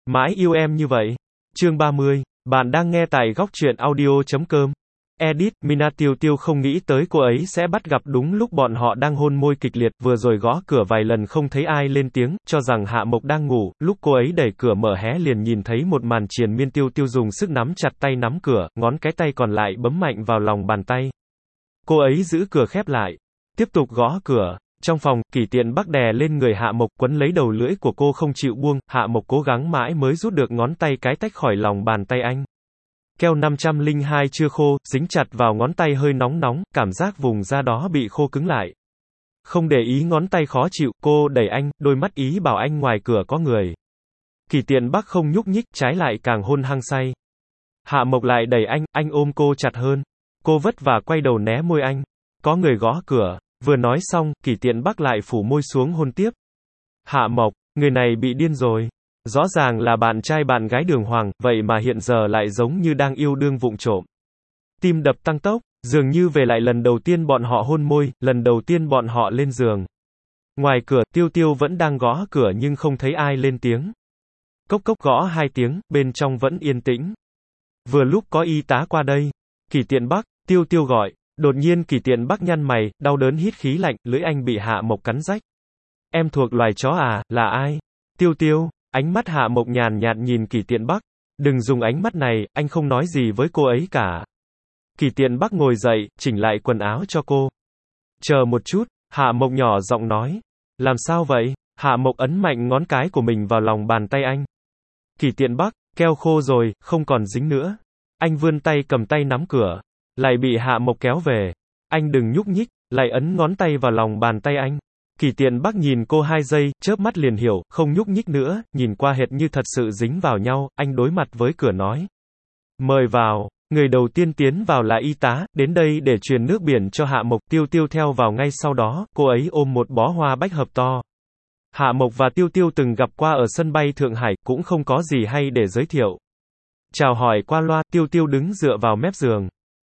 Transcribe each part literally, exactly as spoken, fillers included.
Mãi yêu em như vậy. Chương ba mươi. Bạn đang nghe tại góc truyện audio chấm com. Edit, Mina Tiêu Tiêu không nghĩ tới cô ấy sẽ bắt gặp đúng lúc bọn họ đang hôn môi kịch liệt, vừa rồi gõ cửa vài lần không thấy ai lên tiếng, cho rằng Hạ Mộc đang ngủ, lúc cô ấy đẩy cửa mở hé liền nhìn thấy một màn triền miên. Tiêu Tiêu dùng sức nắm chặt tay nắm cửa, ngón cái tay còn lại bấm mạnh vào lòng bàn tay. Cô ấy giữ cửa khép lại, tiếp tục gõ cửa. Trong phòng, Kỷ Tiện Bắc đè lên người Hạ Mộc, quấn lấy đầu lưỡi của cô không chịu buông, Hạ Mộc cố gắng mãi mới rút được ngón tay cái tách khỏi lòng bàn tay anh. Keo năm trăm lẻ hai chưa khô, dính chặt vào ngón tay hơi nóng nóng, cảm giác vùng da đó bị khô cứng lại. Không để ý ngón tay khó chịu, cô đẩy anh, đôi mắt ý bảo anh ngoài cửa có người. Kỷ Tiện Bắc không nhúc nhích, trái lại càng hôn hăng say. Hạ Mộc lại đẩy anh, anh ôm cô chặt hơn. Cô vất vả quay đầu né môi anh. Có người gõ cửa. Vừa nói xong, Kỷ Tiện Bắc lại phủ môi xuống hôn tiếp. Hạ Mộc, người này bị điên rồi. Rõ ràng là bạn trai bạn gái đường hoàng, vậy mà hiện giờ lại giống như đang yêu đương vụng trộm. Tim đập tăng tốc, dường như về lại lần đầu tiên bọn họ hôn môi, lần đầu tiên bọn họ lên giường. Ngoài cửa, Tiêu Tiêu vẫn đang gõ cửa nhưng không thấy ai lên tiếng. Cốc cốc gõ hai tiếng, bên trong vẫn yên tĩnh. Vừa lúc có y tá qua đây. Kỷ Tiện Bắc, Tiêu Tiêu gọi. Đột nhiên Kỷ Tiện Bắc nhăn mày, đau đớn hít khí lạnh, lưỡi anh bị Hạ Mộc cắn rách. Em thuộc loài chó à, là ai? Tiêu Tiêu, ánh mắt Hạ Mộc nhàn nhạt nhìn Kỷ Tiện Bắc. Đừng dùng ánh mắt này, anh không nói gì với cô ấy cả. Kỷ Tiện Bắc ngồi dậy, chỉnh lại quần áo cho cô. Chờ một chút, Hạ Mộc nhỏ giọng nói. Làm sao vậy? Hạ Mộc ấn mạnh ngón cái của mình vào lòng bàn tay anh. Kỷ Tiện Bắc, keo khô rồi, không còn dính nữa. Anh vươn tay cầm tay nắm cửa. Lại bị Hạ Mộc kéo về. Anh đừng nhúc nhích, lại ấn ngón tay vào lòng bàn tay anh. Kỷ Tiện Bắc nhìn cô hai giây, chớp mắt liền hiểu, không nhúc nhích nữa, nhìn qua hệt như thật sự dính vào nhau, anh đối mặt với cửa nói. Mời vào, người đầu tiên tiến vào là y tá, đến đây để truyền nước biển cho Hạ Mộc. Tiêu Tiêu theo vào ngay sau đó, cô ấy ôm một bó hoa bách hợp to. Hạ Mộc và Tiêu Tiêu từng gặp qua ở sân bay Thượng Hải, cũng không có gì hay để giới thiệu. Chào hỏi qua loa, Tiêu Tiêu đứng dựa vào mép giường.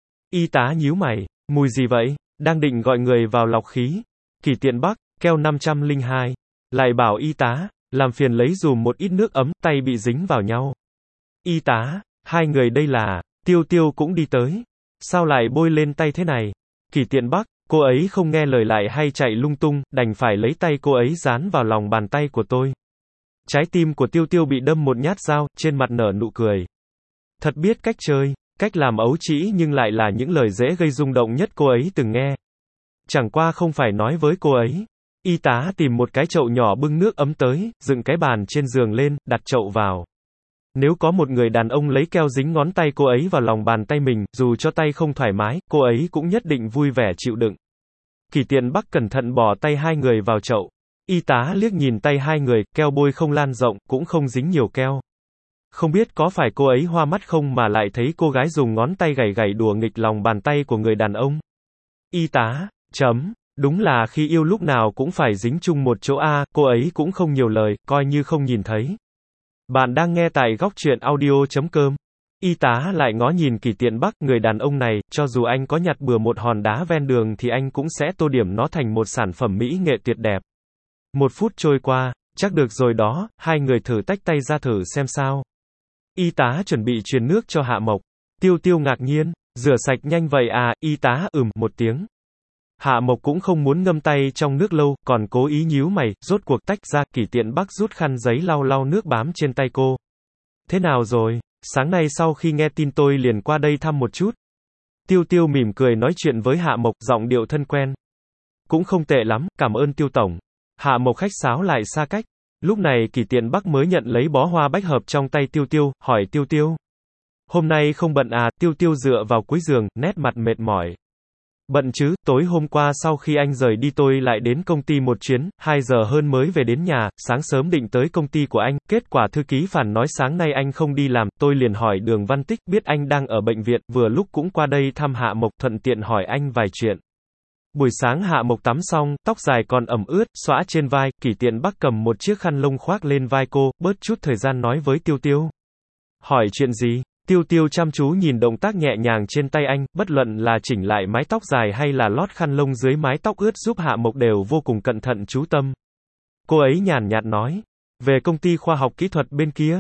Y tá nhíu mày, mùi gì vậy? Đang định gọi người vào lọc khí. Kỷ Tiện Bắc, keo năm trăm lẻ hai. Lại bảo y tá, làm phiền lấy dùm một ít nước ấm, tay bị dính vào nhau. Y tá, hai người đây là, Tiêu Tiêu cũng đi tới. Sao lại bôi lên tay thế này? Kỷ Tiện Bắc, cô ấy không nghe lời lại hay chạy lung tung, đành phải lấy tay cô ấy dán vào lòng bàn tay của tôi. Trái tim của Tiêu Tiêu bị đâm một nhát dao, trên mặt nở nụ cười. Thật biết cách chơi. Cách làm ấu trĩ nhưng lại là những lời dễ gây rung động nhất cô ấy từng nghe. Chẳng qua không phải nói với cô ấy. Y tá tìm một cái chậu nhỏ bưng nước ấm tới, dựng cái bàn trên giường lên, đặt chậu vào. Nếu có một người đàn ông lấy keo dính ngón tay cô ấy vào lòng bàn tay mình, dù cho tay không thoải mái, cô ấy cũng nhất định vui vẻ chịu đựng. Kỷ Tiện Bắc cẩn thận bỏ tay hai người vào chậu. Y tá liếc nhìn tay hai người, keo bôi không lan rộng, cũng không dính nhiều keo. Không biết có phải cô ấy hoa mắt không mà lại thấy cô gái dùng ngón tay gảy gảy đùa nghịch lòng bàn tay của người đàn ông. Y tá, chấm, đúng là khi yêu lúc nào cũng phải dính chung một chỗ a, cô ấy cũng không nhiều lời, coi như không nhìn thấy. Bạn đang nghe tại góc truyện audio chấm com. Y tá lại ngó nhìn Kỷ Tiện Bắc, người đàn ông này, cho dù anh có nhặt bừa một hòn đá ven đường thì anh cũng sẽ tô điểm nó thành một sản phẩm mỹ nghệ tuyệt đẹp. Một phút trôi qua, chắc được rồi đó, hai người thử tách tay ra thử xem sao. Y tá chuẩn bị truyền nước cho Hạ Mộc. Tiêu Tiêu ngạc nhiên, rửa sạch nhanh vậy à, y tá ừm một tiếng. Hạ Mộc cũng không muốn ngâm tay trong nước lâu, còn cố ý nhíu mày, rốt cuộc tách ra. Kỷ Tiện Bắc rút khăn giấy lau lau nước bám trên tay cô. Thế nào rồi, sáng nay sau khi nghe tin tôi liền qua đây thăm một chút. Tiêu Tiêu mỉm cười nói chuyện với Hạ Mộc, giọng điệu thân quen. Cũng không tệ lắm, cảm ơn Tiêu tổng. Hạ Mộc khách sáo lại xa cách. Lúc này Kỷ Tiện Bắc mới nhận lấy bó hoa bách hợp trong tay Tiêu Tiêu, hỏi Tiêu Tiêu. Hôm nay không bận à? Tiêu Tiêu dựa vào cuối giường, nét mặt mệt mỏi. Bận chứ, tối hôm qua sau khi anh rời đi tôi lại đến công ty một chuyến, hai giờ hơn mới về đến nhà, sáng sớm định tới công ty của anh, kết quả thư ký phản nói sáng nay anh không đi làm, tôi liền hỏi Đường Văn Tích, biết anh đang ở bệnh viện, vừa lúc cũng qua đây thăm Hạ Mộc, thuận tiện hỏi anh vài chuyện. Buổi sáng Hạ Mộc tắm xong, tóc dài còn ẩm ướt, xõa trên vai, Kỷ Tiện Bắc cầm một chiếc khăn lông khoác lên vai cô, bớt chút thời gian nói với Tiêu Tiêu. Hỏi chuyện gì? Tiêu Tiêu chăm chú nhìn động tác nhẹ nhàng trên tay anh, bất luận là chỉnh lại mái tóc dài hay là lót khăn lông dưới mái tóc ướt giúp Hạ Mộc đều vô cùng cẩn thận chú tâm. Cô ấy nhàn nhạt nói, về công ty khoa học kỹ thuật bên kia.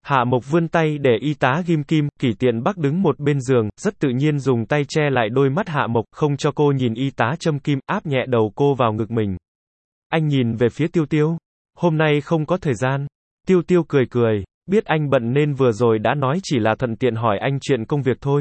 Hạ Mộc vươn tay để y tá ghim kim, Kỷ Tiện Bắc đứng một bên giường, rất tự nhiên dùng tay che lại đôi mắt Hạ Mộc, không cho cô nhìn y tá châm kim, áp nhẹ đầu cô vào ngực mình. Anh nhìn về phía Tiêu Tiêu. Hôm nay không có thời gian. Tiêu Tiêu cười cười, biết anh bận nên vừa rồi đã nói chỉ là thuận tiện hỏi anh chuyện công việc thôi.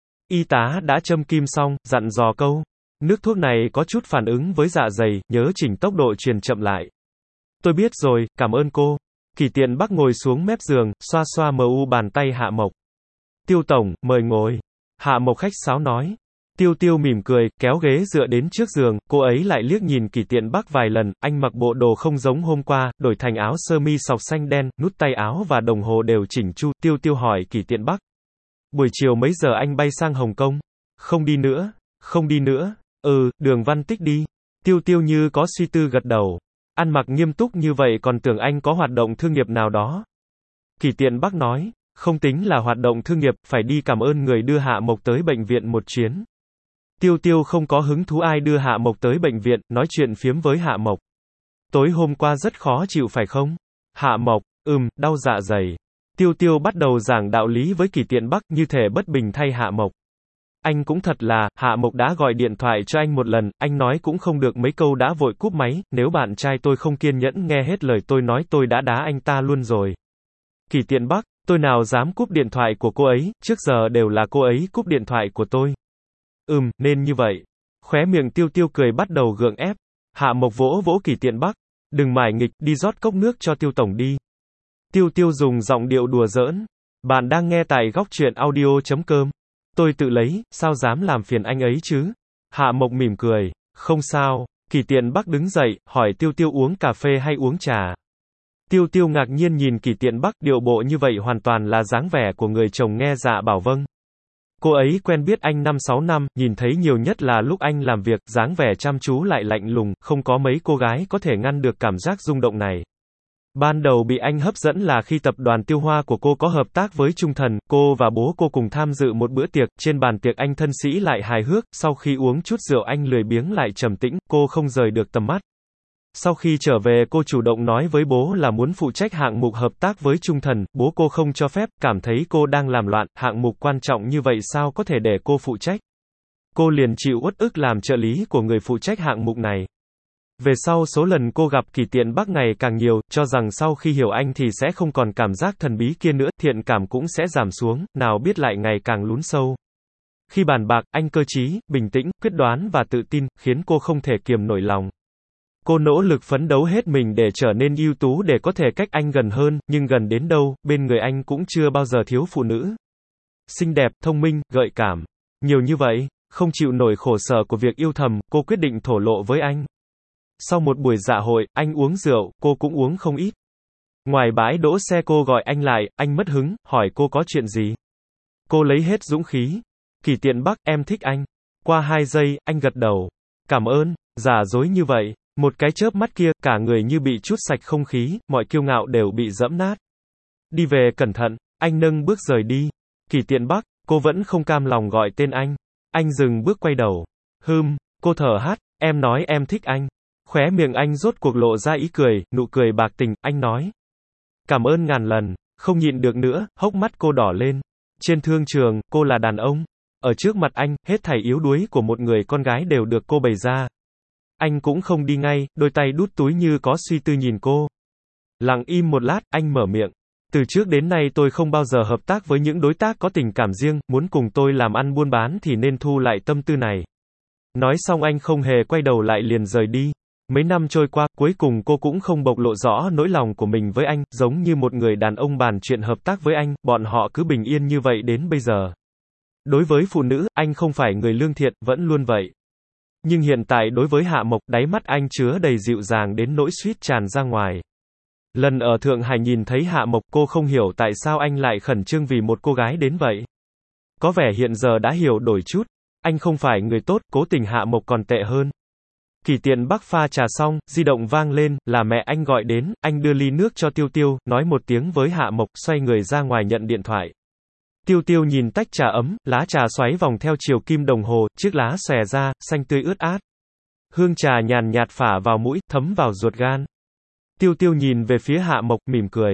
Y tá đã châm kim xong, dặn dò câu. Nước thuốc này có chút phản ứng với dạ dày, nhớ chỉnh tốc độ truyền chậm lại. Tôi biết rồi, cảm ơn cô. Kỷ Tiện Bắc ngồi xuống mép giường, xoa xoa mờ u bàn tay Hạ Mộc. Tiêu tổng, mời ngồi. Hạ Mộc khách sáo nói. Tiêu Tiêu mỉm cười, kéo ghế dựa đến trước giường, cô ấy lại liếc nhìn Kỷ Tiện Bắc vài lần, anh mặc bộ đồ không giống hôm qua, đổi thành áo sơ mi sọc xanh đen, nút tay áo và đồng hồ đều chỉnh chu. Tiêu Tiêu hỏi Kỷ Tiện Bắc. Buổi chiều mấy giờ anh bay sang Hồng Kông? Không đi nữa. Không đi nữa. Ừ, Đường Văn Tích đi. Tiêu Tiêu như có suy tư gật đầu. Ăn mặc nghiêm túc như vậy còn tưởng anh có hoạt động thương nghiệp nào đó. Kỷ Tiện Bắc nói, không tính là hoạt động thương nghiệp, phải đi cảm ơn người đưa Hạ Mộc tới bệnh viện một chuyến. Tiêu Tiêu không có hứng thú ai đưa Hạ Mộc tới bệnh viện, nói chuyện phiếm với Hạ Mộc. Tối hôm qua rất khó chịu phải không? Hạ Mộc, ừm, đau dạ dày. Tiêu Tiêu bắt đầu giảng đạo lý với Kỷ Tiện Bắc như thể bất bình thay Hạ Mộc. Anh cũng thật là, Hạ Mộc đã gọi điện thoại cho anh một lần, anh nói cũng không được mấy câu đã vội cúp máy, nếu bạn trai tôi không kiên nhẫn nghe hết lời tôi nói tôi đã đá anh ta luôn rồi. Kỷ Tiện Bắc, tôi nào dám cúp điện thoại của cô ấy, trước giờ đều là cô ấy cúp điện thoại của tôi. Ừm, nên như vậy. Khóe miệng Tiêu Tiêu cười bắt đầu gượng ép. Hạ Mộc vỗ vỗ Kỷ Tiện Bắc. Đừng mải nghịch, đi rót cốc nước cho Tiêu tổng đi. Tiêu Tiêu dùng giọng điệu đùa giỡn. Bạn đang nghe tại góc truyện audio chấm com. Tôi tự lấy, sao dám làm phiền anh ấy chứ? Hạ Mộc mỉm cười. Không sao. Kỷ Tiện Bắc đứng dậy, hỏi Tiêu Tiêu uống cà phê hay uống trà. Tiêu Tiêu ngạc nhiên nhìn Kỷ Tiện Bắc, điệu bộ như vậy hoàn toàn là dáng vẻ của người chồng nghe dạ bảo vâng. Cô ấy quen biết anh năm sáu năm, nhìn thấy nhiều nhất là lúc anh làm việc, dáng vẻ chăm chú lại lạnh lùng, không có mấy cô gái có thể ngăn được cảm giác rung động này. Ban đầu bị anh hấp dẫn là khi tập đoàn Tiêu Hoa của cô có hợp tác với Trung Thần, cô và bố cô cùng tham dự một bữa tiệc, trên bàn tiệc anh thân sĩ lại hài hước, sau khi uống chút rượu anh lười biếng lại trầm tĩnh, cô không rời được tầm mắt. Sau khi trở về cô chủ động nói với bố là muốn phụ trách hạng mục hợp tác với Trung Thần, bố cô không cho phép, cảm thấy cô đang làm loạn, hạng mục quan trọng như vậy sao có thể để cô phụ trách. Cô liền chịu uất ức làm trợ lý của người phụ trách hạng mục này. Về sau số lần cô gặp Kỷ Tiện Bắc ngày càng nhiều, cho rằng sau khi hiểu anh thì sẽ không còn cảm giác thần bí kia nữa, thiện cảm cũng sẽ giảm xuống, nào biết lại ngày càng lún sâu. Khi bàn bạc, anh cơ trí, bình tĩnh, quyết đoán và tự tin, khiến cô không thể kiềm nổi lòng. Cô nỗ lực phấn đấu hết mình để trở nên ưu tú để có thể cách anh gần hơn, nhưng gần đến đâu, bên người anh cũng chưa bao giờ thiếu phụ nữ. Xinh đẹp, thông minh, gợi cảm. Nhiều như vậy, không chịu nổi khổ sở của việc yêu thầm, cô quyết định thổ lộ với anh. Sau một buổi dạ hội, anh uống rượu, cô cũng uống không ít. Ngoài bãi đỗ xe cô gọi anh lại, anh mất hứng, hỏi cô có chuyện gì. Cô lấy hết dũng khí. Kỷ Tiện Bắc, em thích anh. Qua hai giây, anh gật đầu. Cảm ơn, giả dối như vậy. Một cái chớp mắt kia, cả người như bị trút sạch không khí, mọi kiêu ngạo đều bị dẫm nát. Đi về cẩn thận, anh nâng bước rời đi. Kỷ Tiện Bắc, cô vẫn không cam lòng gọi tên anh. Anh dừng bước quay đầu. Hừm, cô thở hắt, em nói em thích anh. Khóe miệng anh rốt cuộc lộ ra ý cười, nụ cười bạc tình, anh nói. Cảm ơn ngàn lần, không nhịn được nữa, hốc mắt cô đỏ lên. Trên thương trường, cô là đàn ông. Ở trước mặt anh, hết thảy yếu đuối của một người con gái đều được cô bày ra. Anh cũng không đi ngay, đôi tay đút túi như có suy tư nhìn cô. Lặng im một lát, anh mở miệng. Từ trước đến nay tôi không bao giờ hợp tác với những đối tác có tình cảm riêng, muốn cùng tôi làm ăn buôn bán thì nên thu lại tâm tư này. Nói xong anh không hề quay đầu lại liền rời đi. Mấy năm trôi qua, cuối cùng cô cũng không bộc lộ rõ nỗi lòng của mình với anh, giống như một người đàn ông bàn chuyện hợp tác với anh, bọn họ cứ bình yên như vậy đến bây giờ. Đối với phụ nữ, anh không phải người lương thiện, vẫn luôn vậy. Nhưng hiện tại đối với Hạ Mộc, đáy mắt anh chứa đầy dịu dàng đến nỗi suýt tràn ra ngoài. Lần ở Thượng Hải nhìn thấy Hạ Mộc, cô không hiểu tại sao anh lại khẩn trương vì một cô gái đến vậy. Có vẻ hiện giờ đã hiểu đổi chút. Anh không phải người tốt, cố tình Hạ Mộc còn tệ hơn. Kỷ Tiện Bắc pha trà xong, di động vang lên, là mẹ anh gọi đến, anh đưa ly nước cho Tiêu Tiêu, nói một tiếng với Hạ Mộc, xoay người ra ngoài nhận điện thoại. Tiêu Tiêu nhìn tách trà ấm, lá trà xoáy vòng theo chiều kim đồng hồ, chiếc lá xòe ra, xanh tươi ướt át. Hương trà nhàn nhạt phả vào mũi, thấm vào ruột gan. Tiêu Tiêu nhìn về phía Hạ Mộc, mỉm cười.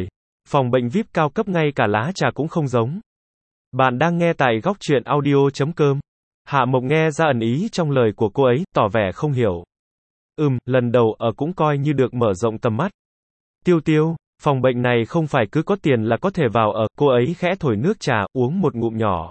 Phòng bệnh vi ai pi cao cấp ngay cả lá trà cũng không giống. Bạn đang nghe tại góc truyện audio.com. Hạ Mộc nghe ra ẩn ý trong lời của cô ấy, tỏ vẻ không hiểu. Ừm, lần đầu ở cũng coi như được mở rộng tầm mắt. Tiêu Tiêu, phòng bệnh này không phải cứ có tiền là có thể vào ở, cô ấy khẽ thổi nước trà, uống một ngụm nhỏ.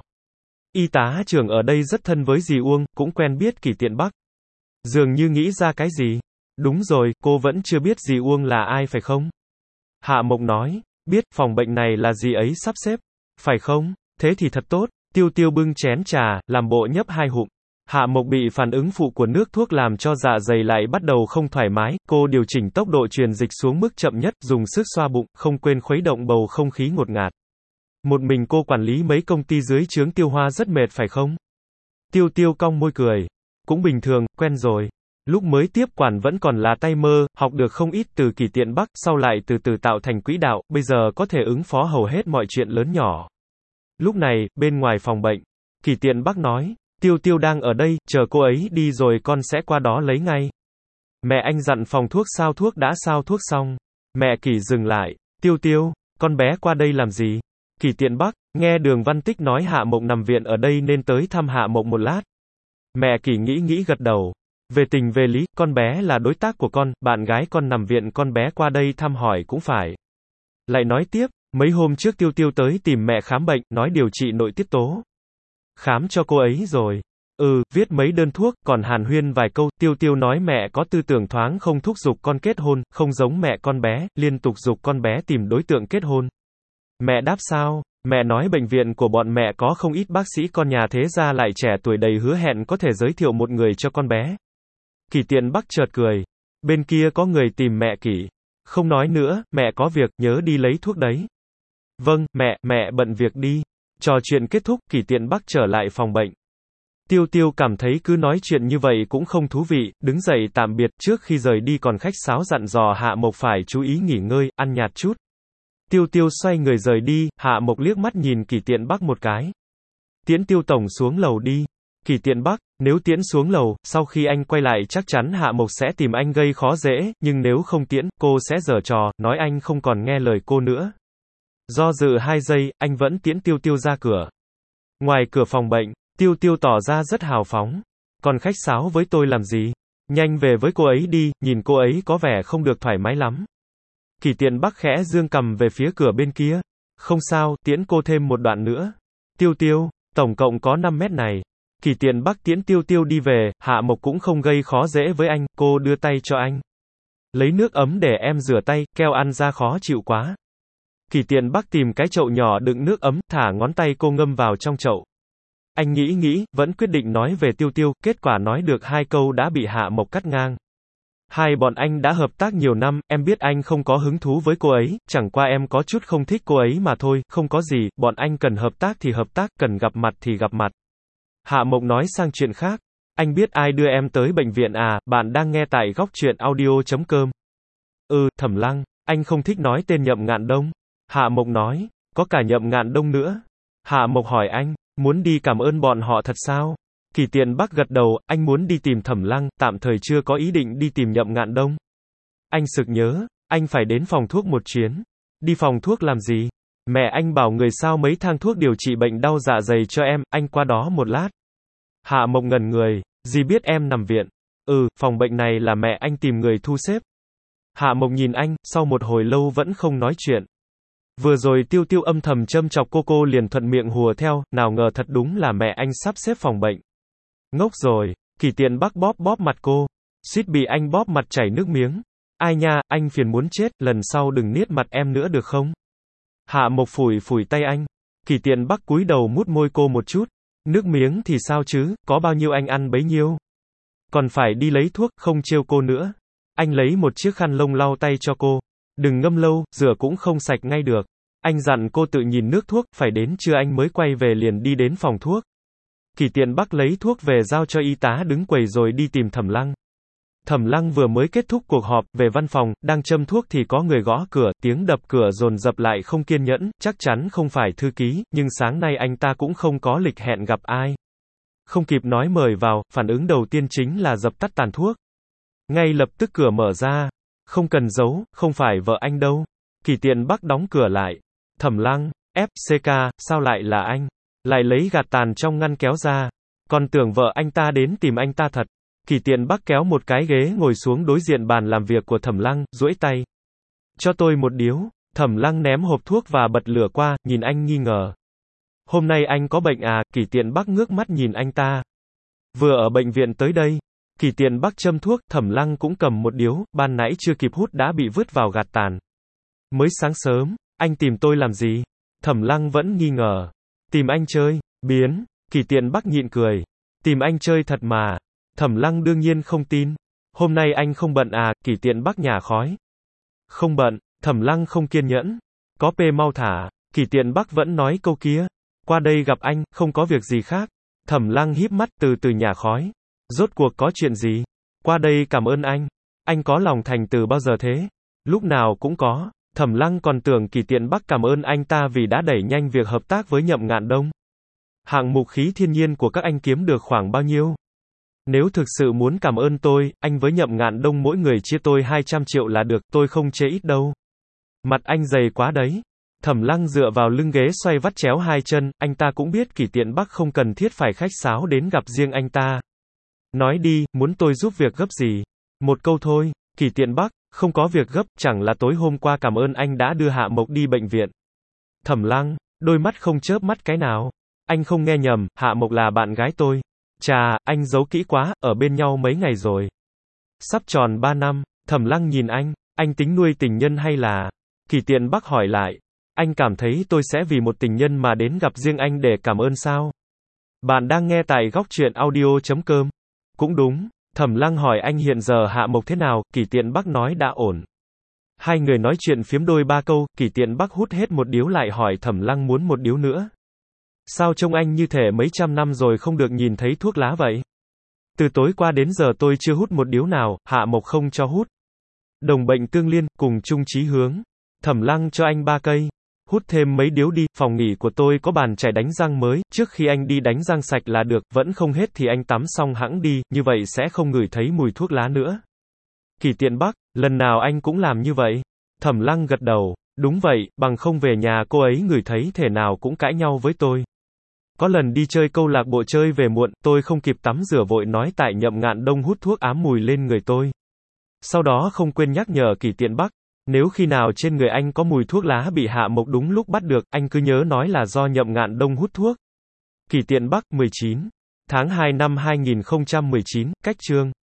Y tá trưởng ở đây rất thân với dì Uông, cũng quen biết Kỷ Tiện Bắc. Dường như nghĩ ra cái gì. Đúng rồi, cô vẫn chưa biết dì Uông là ai phải không? Hạ Mộc nói, biết, phòng bệnh này là dì ấy sắp xếp. Phải không? Thế thì thật tốt. Tiêu Tiêu bưng chén trà, làm bộ nhấp hai hụm. Hạ Mộc bị phản ứng phụ của nước thuốc làm cho dạ dày lại bắt đầu không thoải mái, cô điều chỉnh tốc độ truyền dịch xuống mức chậm nhất, dùng sức xoa bụng, không quên khuấy động bầu không khí ngột ngạt. Một mình cô quản lý mấy công ty dưới trướng Tiêu Hoa rất mệt phải không? Tiêu Tiêu cong môi cười. Cũng bình thường, quen rồi. Lúc mới tiếp quản vẫn còn là tay mơ, học được không ít từ Kỷ Tiện Bắc, sau lại từ từ tạo thành quỹ đạo, bây giờ có thể ứng phó hầu hết mọi chuyện lớn nhỏ. Lúc này, bên ngoài phòng bệnh, Kỷ Tiện Bắc nói, Tiêu Tiêu đang ở đây, chờ cô ấy đi rồi con sẽ qua đó lấy ngay. Mẹ anh dặn phòng thuốc sao thuốc đã sao thuốc xong. Mẹ Kỷ dừng lại, Tiêu Tiêu, con bé qua đây làm gì? Kỷ Tiện Bắc, nghe Đường Văn Tích nói Hạ Mộc nằm viện ở đây nên tới thăm Hạ Mộc một lát. Mẹ Kỷ nghĩ nghĩ gật đầu. Về tình về lý, con bé là đối tác của con, bạn gái con nằm viện con bé qua đây thăm hỏi cũng phải. Lại nói tiếp, mấy hôm trước Tiêu Tiêu tới tìm mẹ khám bệnh, nói điều trị nội tiết tố. Khám cho cô ấy rồi. Ừ, viết mấy đơn thuốc, còn hàn huyên vài câu, Tiêu Tiêu nói mẹ có tư tưởng thoáng không thúc giục con kết hôn, không giống mẹ con bé, liên tục giục con bé tìm đối tượng kết hôn. Mẹ đáp sao? Mẹ nói bệnh viện của bọn mẹ có không ít bác sĩ con nhà thế gia lại trẻ tuổi đầy hứa hẹn có thể giới thiệu một người cho con bé. Kỷ Tiện Bắc chợt cười. Bên kia có người tìm mẹ Kỷ. Không nói nữa, mẹ có việc, nhớ đi lấy thuốc đấy. Vâng, mẹ, mẹ bận việc đi. Trò chuyện kết thúc, Kỷ Tiện Bắc trở lại phòng bệnh. Tiêu Tiêu cảm thấy cứ nói chuyện như vậy cũng không thú vị, đứng dậy tạm biệt, trước khi rời đi còn khách sáo dặn dò Hạ Mộc phải chú ý nghỉ ngơi, ăn nhạt chút. Tiêu Tiêu xoay người rời đi, Hạ Mộc liếc mắt nhìn Kỷ Tiện Bắc một cái. Tiễn Tiêu tổng xuống lầu đi. Kỷ Tiện Bắc, nếu tiễn xuống lầu, sau khi anh quay lại chắc chắn Hạ Mộc sẽ tìm anh gây khó dễ, nhưng nếu không tiễn, cô sẽ giở trò, nói anh không còn nghe lời cô nữa. Do dự hai giây, anh vẫn tiễn Tiêu Tiêu ra cửa. Ngoài cửa phòng bệnh, Tiêu Tiêu tỏ ra rất hào phóng. Còn khách sáo với tôi làm gì? Nhanh về với cô ấy đi, nhìn cô ấy có vẻ không được thoải mái lắm. Kỷ Tiện Bắc khẽ dương cầm về phía cửa bên kia. Không sao, tiễn cô thêm một đoạn nữa. Tiêu Tiêu, tổng cộng có năm mét này. Kỷ Tiện Bắc tiễn Tiêu Tiêu đi về, Hạ Mộc cũng không gây khó dễ với anh, cô đưa tay cho anh. Lấy nước ấm để em rửa tay, keo ăn ra khó chịu quá. Kỷ Tiện Bắc tìm cái chậu nhỏ đựng nước ấm, thả ngón tay cô ngâm vào trong chậu. Anh nghĩ nghĩ, vẫn quyết định nói về Tiêu Tiêu, kết quả nói được hai câu đã bị Hạ Mộc cắt ngang. Hai bọn anh đã hợp tác nhiều năm, em biết anh không có hứng thú với cô ấy, chẳng qua em có chút không thích cô ấy mà thôi, không có gì, bọn anh cần hợp tác thì hợp tác, cần gặp mặt thì gặp mặt. Hạ Mộc nói sang chuyện khác. Anh biết ai đưa em tới bệnh viện à, bạn đang nghe tại góc truyện audio.com. Ừ, Thẩm Lăng, anh không thích nói tên Nhậm Ngạn Đông. Hạ Mộc nói, có cả Nhậm Ngạn Đông nữa. Hạ Mộc hỏi anh, muốn đi cảm ơn bọn họ thật sao? Kỷ Tiện Bắc gật đầu, anh muốn đi tìm Thẩm Lăng, tạm thời chưa có ý định đi tìm Nhậm Ngạn Đông. Anh sực nhớ, anh phải đến phòng thuốc một chuyến. Đi phòng thuốc làm gì? Mẹ anh bảo người sao mấy thang thuốc điều trị bệnh đau dạ dày cho em, anh qua đó một lát. Hạ Mộc ngẩn người, dì biết em nằm viện. Ừ, phòng bệnh này là mẹ anh tìm người thu xếp. Hạ Mộc nhìn anh, sau một hồi lâu vẫn không nói chuyện. Vừa rồi Tiêu Tiêu âm thầm châm chọc cô cô liền thuận miệng hùa theo, nào ngờ thật đúng là mẹ anh sắp xếp phòng bệnh. Ngốc rồi, Kỷ Tiện Bắc bóp bóp mặt cô. Suýt bị anh bóp mặt chảy nước miếng. Ai nha, anh phiền muốn chết, lần sau đừng niết mặt em nữa được không? Hạ Mộc phủi phủi tay anh. Kỷ Tiện Bắc cúi đầu mút môi cô một chút. Nước miếng thì sao chứ, có bao nhiêu anh ăn bấy nhiêu. Còn phải đi lấy thuốc, không trêu cô nữa. Anh lấy một chiếc khăn lông lau tay cho cô. Đừng ngâm lâu, rửa cũng không sạch ngay được. Anh dặn cô tự nhìn nước thuốc, phải đến trưa anh mới quay về liền đi đến phòng thuốc. Kỷ Tiện Bắc lấy thuốc về giao cho y tá đứng quầy rồi đi tìm Thẩm Lăng. Thẩm Lăng vừa mới kết thúc cuộc họp, về văn phòng, đang châm thuốc thì có người gõ cửa, tiếng đập cửa dồn dập lại không kiên nhẫn, chắc chắn không phải thư ký, nhưng sáng nay anh ta cũng không có lịch hẹn gặp ai. Không kịp nói mời vào, phản ứng đầu tiên chính là dập tắt tàn thuốc. Ngay lập tức cửa mở ra. Không cần giấu, không phải vợ anh đâu. Kỳ Tiện Bắc đóng cửa lại. Thẩm Lăng, ép xê ca, sao lại là anh? Lại lấy gạt tàn trong ngăn kéo ra. Còn tưởng vợ anh ta đến tìm anh ta thật. Kỳ Tiện Bắc kéo một cái ghế ngồi xuống đối diện bàn làm việc của Thẩm Lăng, duỗi tay. Cho tôi một điếu. Thẩm Lăng ném hộp thuốc và bật lửa qua, nhìn anh nghi ngờ. Hôm nay anh có bệnh à? Kỳ Tiện Bắc ngước mắt nhìn anh ta. Vừa ở bệnh viện tới đây. Kỳ Tiện Bắc châm thuốc, Thẩm Lăng cũng cầm một điếu, ban nãy chưa kịp hút đã bị vứt vào gạt tàn. Mới sáng sớm, anh tìm tôi làm gì? Thẩm Lăng vẫn nghi ngờ. Tìm anh chơi, biến. Kỳ Tiện Bắc nhịn cười. Tìm anh chơi thật mà. Thẩm Lăng đương nhiên không tin. Hôm nay anh không bận à? Kỳ Tiện Bắc nhả khói. Không bận. Thẩm Lăng không kiên nhẫn. Có pê mau thả. Kỳ Tiện Bắc vẫn nói câu kia. Qua đây gặp anh, không có việc gì khác. Thẩm Lăng híp mắt từ từ nhả khói. Rốt cuộc có chuyện gì? Qua đây cảm ơn anh. Anh có lòng thành từ bao giờ thế? Lúc nào cũng có. Thẩm Lăng còn tưởng Kỳ Tiện Bắc cảm ơn anh ta vì đã đẩy nhanh việc hợp tác với Nhậm Ngạn Đông. Hạng mục khí thiên nhiên của các anh kiếm được khoảng bao nhiêu? Nếu thực sự muốn cảm ơn tôi, anh với Nhậm Ngạn Đông mỗi người chia tôi hai trăm triệu là được, tôi không chê ít đâu. Mặt anh dày quá đấy. Thẩm Lăng dựa vào lưng ghế xoay vắt chéo hai chân, anh ta cũng biết Kỳ Tiện Bắc không cần thiết phải khách sáo đến gặp riêng anh ta. Nói đi, muốn tôi giúp việc gấp gì? Một câu thôi. Kỳ Tiện Bắc, không có việc gấp, chẳng là tối hôm qua cảm ơn anh đã đưa Hạ Mộc đi bệnh viện. Thẩm Lăng, đôi mắt không chớp mắt cái nào. Anh không nghe nhầm, Hạ Mộc là bạn gái tôi. Chà, anh giấu kỹ quá, ở bên nhau mấy ngày rồi. Sắp tròn ba năm. Thẩm Lăng nhìn anh, anh tính nuôi tình nhân hay là... Kỳ Tiện Bắc hỏi lại. Anh cảm thấy tôi sẽ vì một tình nhân mà đến gặp riêng anh để cảm ơn sao? Bạn đang nghe tại góc truyện audio chấm com. Cũng đúng. Thẩm Lăng hỏi anh hiện giờ Hạ Mộc thế nào, Kỳ Tiện Bắc nói đã ổn. Hai người nói chuyện phiếm đôi ba câu, Kỳ Tiện Bắc hút hết một điếu lại hỏi Thẩm Lăng muốn một điếu nữa. Sao trông anh như thể mấy trăm năm rồi không được nhìn thấy thuốc lá vậy? Từ tối qua đến giờ tôi chưa hút một điếu nào, Hạ Mộc không cho hút. Đồng bệnh tương liên, cùng chung chí hướng. Thẩm Lăng cho anh ba cây. Hút thêm mấy điếu đi, phòng nghỉ của tôi có bàn chải đánh răng mới, trước khi anh đi đánh răng sạch là được, vẫn không hết thì anh tắm xong hẵng đi, như vậy sẽ không ngửi thấy mùi thuốc lá nữa. Kỳ Tiện Bắc, lần nào anh cũng làm như vậy? Thẩm Lăng gật đầu, đúng vậy, bằng không về nhà cô ấy ngửi thấy thể nào cũng cãi nhau với tôi. Có lần đi chơi câu lạc bộ chơi về muộn, tôi không kịp tắm rửa vội nói tại Nhậm Ngạn Đông hút thuốc ám mùi lên người tôi. Sau đó không quên nhắc nhở Kỳ Tiện Bắc. Nếu khi nào trên người anh có mùi thuốc lá bị Hạ Mộc đúng lúc bắt được, anh cứ nhớ nói là do Nhậm Ngạn Đông hút thuốc. Kỳ Tiện Bắc, mười chín tháng hai năm hai nghìn không trăm mười chín, cách chương